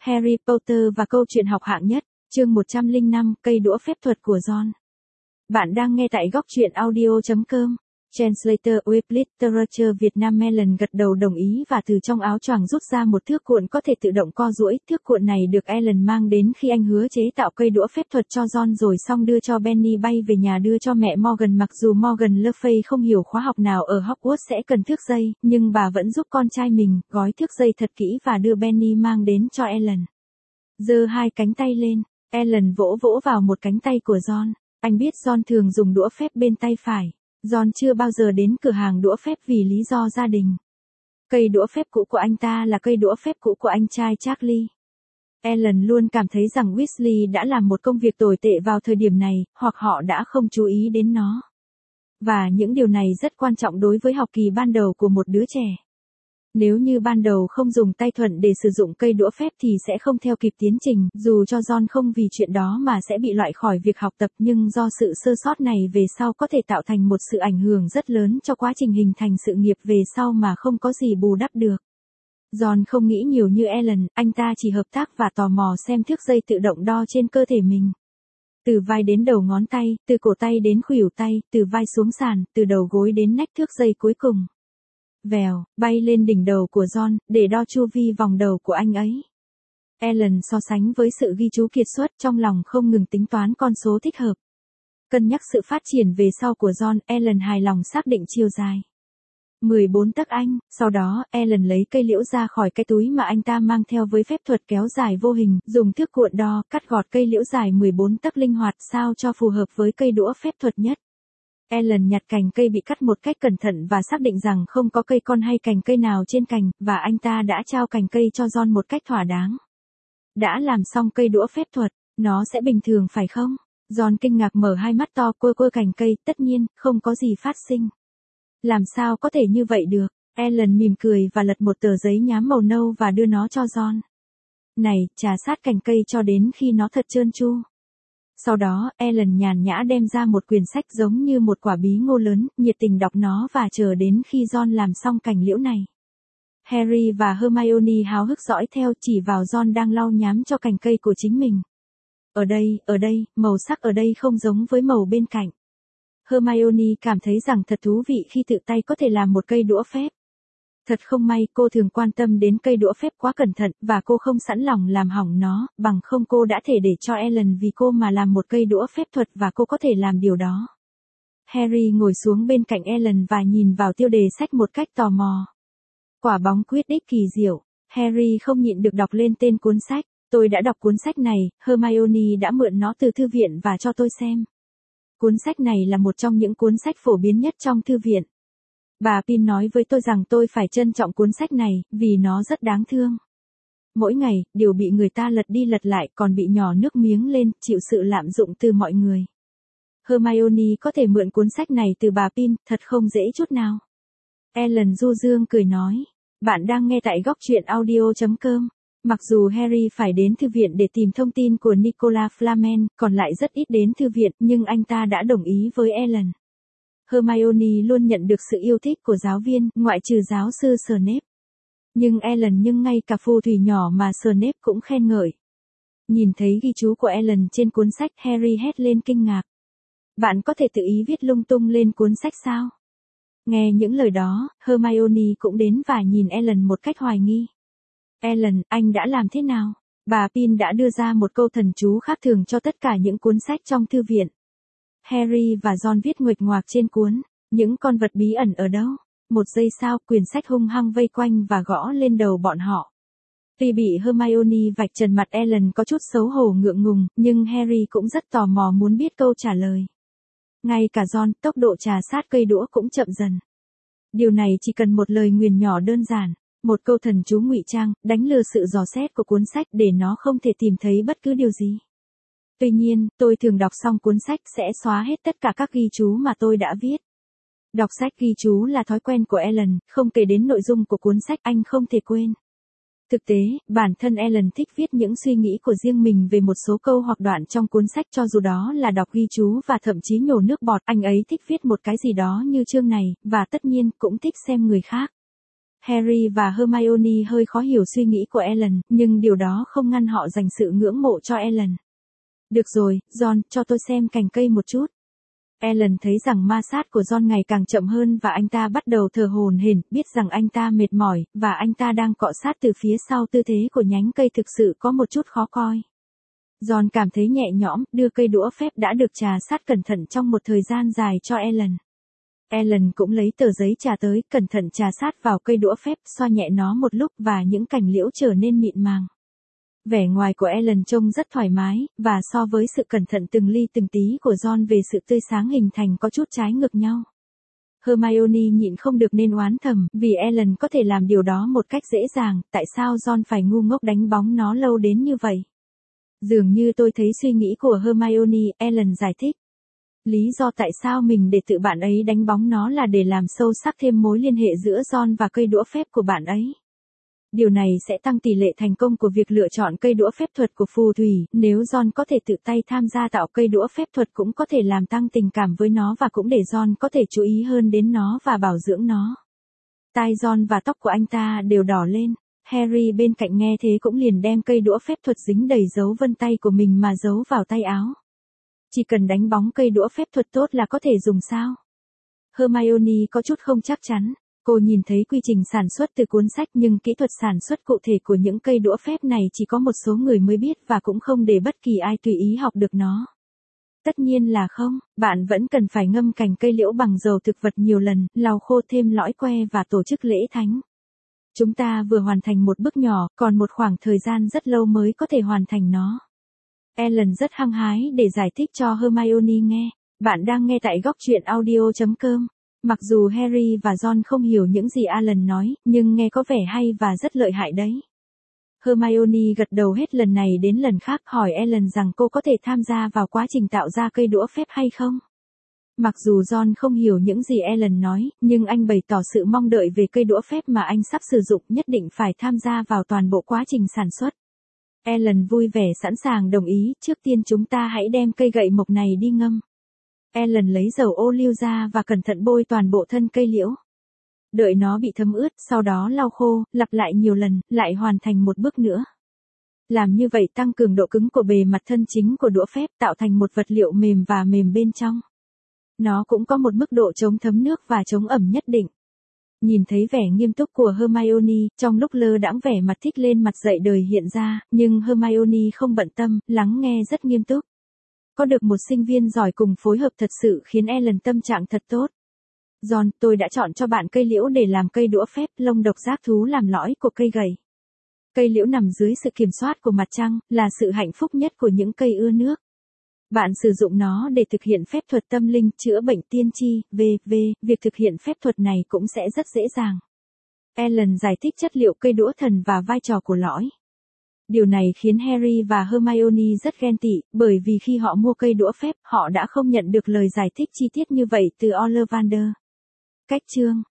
Harry Potter và câu chuyện học hạng nhất, chương 105, cây đũa phép thuật của Ron. Bạn đang nghe tại góc truyện audio.com. Translator with Literature Việt Nam Melon gật đầu đồng ý và từ trong áo choàng rút ra một thước cuộn có thể tự động co duỗi. Thước cuộn này được Ellen mang đến khi anh hứa chế tạo cây đũa phép thuật cho Ron rồi xong đưa cho Benny bay về nhà đưa cho mẹ Morgan. Mặc dù Morgan Le Fay không hiểu khóa học nào ở Hogwarts sẽ cần thước dây, nhưng bà vẫn giúp con trai mình gói thước dây thật kỹ và đưa Benny mang đến cho Ellen. Giơ hai cánh tay lên, Ellen vỗ vỗ vào một cánh tay của Ron. Anh biết Ron thường dùng đũa phép bên tay phải. Ron chưa bao giờ đến cửa hàng đũa phép vì lý do gia đình. Cây đũa phép cũ của anh ta là cây đũa phép cũ của anh trai Charlie. Ellen luôn cảm thấy rằng Weasley đã làm một công việc tồi tệ vào thời điểm này, hoặc họ đã không chú ý đến nó. Và những điều này rất quan trọng đối với học kỳ ban đầu của một đứa trẻ. Nếu như ban đầu không dùng tay thuận để sử dụng cây đũa phép thì sẽ không theo kịp tiến trình, dù cho Ron không vì chuyện đó mà sẽ bị loại khỏi việc học tập, nhưng do sự sơ sót này về sau có thể tạo thành một sự ảnh hưởng rất lớn cho quá trình hình thành sự nghiệp về sau mà không có gì bù đắp được. Ron không nghĩ nhiều như Ellen, anh ta chỉ hợp tác và tò mò xem thước dây tự động đo trên cơ thể mình. Từ vai đến đầu ngón tay, từ cổ tay đến khuỷu tay, từ vai xuống sàn, từ đầu gối đến nách thước dây cuối cùng. Vèo, bay lên đỉnh đầu của Ron, để đo chu vi vòng đầu của anh ấy. Ellen so sánh với sự ghi chú kiệt xuất trong lòng không ngừng tính toán con số thích hợp. Cân nhắc sự phát triển về sau của Ron, Ellen hài lòng xác định chiều dài. 14 tấc Anh, sau đó, Ellen lấy cây liễu ra khỏi cái túi mà anh ta mang theo với phép thuật kéo dài vô hình, dùng thước cuộn đo, cắt gọt cây liễu dài 14 tấc linh hoạt sao cho phù hợp với cây đũa phép thuật nhất. Ellen nhặt cành cây bị cắt một cách cẩn thận và xác định rằng không có cây con hay cành cây nào trên cành, và anh ta đã trao cành cây cho Ron một cách thỏa đáng. Đã làm xong cây đũa phép thuật, nó sẽ bình thường phải không? Ron kinh ngạc mở hai mắt to quơ cành cây, tất nhiên, không có gì phát sinh. Làm sao có thể như vậy được? Ellen mỉm cười và lật một tờ giấy nhám màu nâu và đưa nó cho Ron. Này, trà sát cành cây cho đến khi nó thật trơn tru. Sau đó, Ellen nhàn nhã đem ra một quyển sách giống như một quả bí ngô lớn, nhiệt tình đọc nó và chờ đến khi Ron làm xong cành liễu này. Harry và Hermione háo hức dõi theo chỉ vào Ron đang lau nhám cho cành cây của chính mình. Ở đây, màu sắc ở đây không giống với màu bên cạnh. Hermione cảm thấy rằng thật thú vị khi tự tay có thể làm một cây đũa phép. Thật không may cô thường quan tâm đến cây đũa phép quá cẩn thận và cô không sẵn lòng làm hỏng nó, bằng không cô đã thể để cho Ellen vì cô mà làm một cây đũa phép thuật và cô có thể làm điều đó. Harry ngồi xuống bên cạnh Ellen và nhìn vào tiêu đề sách một cách tò mò. Quả bóng Quidditch kỳ diệu. Harry không nhịn được đọc lên tên cuốn sách. Tôi đã đọc cuốn sách này, Hermione đã mượn nó từ thư viện và cho tôi xem. Cuốn sách này là một trong những cuốn sách phổ biến nhất trong thư viện. Bà Pin nói với tôi rằng tôi phải trân trọng cuốn sách này, vì nó rất đáng thương. Mỗi ngày, đều bị người ta lật đi lật lại còn bị nhỏ nước miếng lên, chịu sự lạm dụng từ mọi người. Hermione có thể mượn cuốn sách này từ bà Pin, thật không dễ chút nào. Ellen du dương cười nói. Bạn đang nghe tại góc truyện audio.com. Mặc dù Harry phải đến thư viện để tìm thông tin của Nicolas Flamel, còn lại rất ít đến thư viện, nhưng anh ta đã đồng ý với Ellen. Hermione luôn nhận được sự yêu thích của giáo viên, ngoại trừ giáo sư Snape. Nhưng ngay cả phù thủy nhỏ mà Snape cũng khen ngợi. Nhìn thấy ghi chú của Ellen trên cuốn sách, Harry hét lên kinh ngạc. Bạn có thể tự ý viết lung tung lên cuốn sách sao? Nghe những lời đó, Hermione cũng đến và nhìn Ellen một cách hoài nghi. Ellen, anh đã làm thế nào? Bà Pin đã đưa ra một câu thần chú khác thường cho tất cả những cuốn sách trong thư viện. Harry và Ron viết nguệch ngoạc trên cuốn. Những con vật bí ẩn ở đâu? Một giây sau, quyển sách hung hăng vây quanh và gõ lên đầu bọn họ. Tuy bị Hermione vạch trần mặt, Ellen có chút xấu hổ ngượng ngùng, nhưng Harry cũng rất tò mò muốn biết câu trả lời. Ngay cả Ron, tốc độ trà sát cây đũa cũng chậm dần. Điều này chỉ cần một lời nguyền nhỏ đơn giản. Một câu thần chú ngụy trang, đánh lừa sự dò xét của cuốn sách để nó không thể tìm thấy bất cứ điều gì. Tuy nhiên, tôi thường đọc xong cuốn sách sẽ xóa hết tất cả các ghi chú mà tôi đã viết. Đọc sách ghi chú là thói quen của Ellen, không kể đến nội dung của cuốn sách anh không thể quên. Thực tế, bản thân Ellen thích viết những suy nghĩ của riêng mình về một số câu hoặc đoạn trong cuốn sách cho dù đó là đọc ghi chú và thậm chí nhổ nước bọt. Anh ấy thích viết một cái gì đó như chương này, và tất nhiên cũng thích xem người khác Harry và Hermione hơi khó hiểu suy nghĩ của Ellen, nhưng điều đó không ngăn họ dành sự ngưỡng mộ cho Ellen. Được rồi, John, cho tôi xem cành cây một chút. Ellen thấy rằng ma sát của John ngày càng chậm hơn và anh ta bắt đầu thở hổn hển, biết rằng anh ta mệt mỏi, và anh ta đang cọ sát từ phía sau, tư thế của nhánh cây thực sự có một chút khó coi. John cảm thấy nhẹ nhõm, đưa cây đũa phép đã được trà sát cẩn thận trong một thời gian dài cho Ellen. Ellen cũng lấy tờ giấy trà tới, cẩn thận trà sát vào cây đũa phép, xoa nhẹ nó một lúc và những cành liễu trở nên mịn màng. Vẻ ngoài của Ellen trông rất thoải mái, và so với sự cẩn thận từng ly từng tí của John về sự tươi sáng hình thành có chút trái ngược nhau. Hermione nhịn không được nên oán thầm, vì Ellen có thể làm điều đó một cách dễ dàng, tại sao John phải ngu ngốc đánh bóng nó lâu đến như vậy? Dường như tôi thấy suy nghĩ của Hermione, Ellen giải thích. Lý do tại sao mình để tự bạn ấy đánh bóng nó là để làm sâu sắc thêm mối liên hệ giữa John và cây đũa phép của bạn ấy. Điều này sẽ tăng tỷ lệ thành công của việc lựa chọn cây đũa phép thuật của phù thủy, nếu John có thể tự tay tham gia tạo cây đũa phép thuật cũng có thể làm tăng tình cảm với nó và cũng để John có thể chú ý hơn đến nó và bảo dưỡng nó. Tai John và tóc của anh ta đều đỏ lên. Harry bên cạnh nghe thế cũng liền đem cây đũa phép thuật dính đầy dấu vân tay của mình mà giấu vào tay áo. Chỉ cần đánh bóng cây đũa phép thuật tốt là có thể dùng sao? Hermione có chút không chắc chắn. Cô nhìn thấy quy trình sản xuất từ cuốn sách nhưng kỹ thuật sản xuất cụ thể của những cây đũa phép này chỉ có một số người mới biết và cũng không để bất kỳ ai tùy ý học được nó. Tất nhiên là không, bạn vẫn cần phải ngâm cành cây liễu bằng dầu thực vật nhiều lần, lau khô thêm lõi que và tổ chức lễ thánh. Chúng ta vừa hoàn thành một bước nhỏ, còn một khoảng thời gian rất lâu mới có thể hoàn thành nó. Ellen rất hăng hái để giải thích cho Hermione nghe. Bạn đang nghe tại góc truyện audio.com. Mặc dù Harry và John không hiểu những gì Alan nói, nhưng nghe có vẻ hay và rất lợi hại đấy. Hermione gật đầu hết lần này đến lần khác hỏi Ellen rằng cô có thể tham gia vào quá trình tạo ra cây đũa phép hay không. Mặc dù John không hiểu những gì Ellen nói, nhưng anh bày tỏ sự mong đợi về cây đũa phép mà anh sắp sử dụng, nhất định phải tham gia vào toàn bộ quá trình sản xuất. Ellen vui vẻ sẵn sàng đồng ý, trước tiên chúng ta hãy đem cây gậy mộc này đi ngâm. Ellen lấy dầu ô liu ra và cẩn thận bôi toàn bộ thân cây liễu. Đợi nó bị thấm ướt, sau đó lau khô, lặp lại nhiều lần, lại hoàn thành một bước nữa. Làm như vậy tăng cường độ cứng của bề mặt thân chính của đũa phép, tạo thành một vật liệu mềm và mềm bên trong. Nó cũng có một mức độ chống thấm nước và chống ẩm nhất định. Nhìn thấy vẻ nghiêm túc của Hermione, trong lúc lơ đãng vẻ mặt thích lên mặt dậy đời hiện ra, nhưng Hermione không bận tâm, lắng nghe rất nghiêm túc. Có được một sinh viên giỏi cùng phối hợp thật sự khiến Ellen tâm trạng thật tốt. John, tôi đã chọn cho bạn cây liễu để làm cây đũa phép, lông độc giác thú làm lõi của cây gậy. Cây liễu nằm dưới sự kiểm soát của mặt trăng, là sự hạnh phúc nhất của những cây ưa nước. Bạn sử dụng nó để thực hiện phép thuật tâm linh, chữa bệnh tiên tri, v.v. Việc thực hiện phép thuật này cũng sẽ rất dễ dàng. Ellen giải thích chất liệu cây đũa thần và vai trò của lõi. Điều này khiến Harry và Hermione rất ghen tị, bởi vì khi họ mua cây đũa phép, họ đã không nhận được lời giải thích chi tiết như vậy từ Ollivander. Cách chương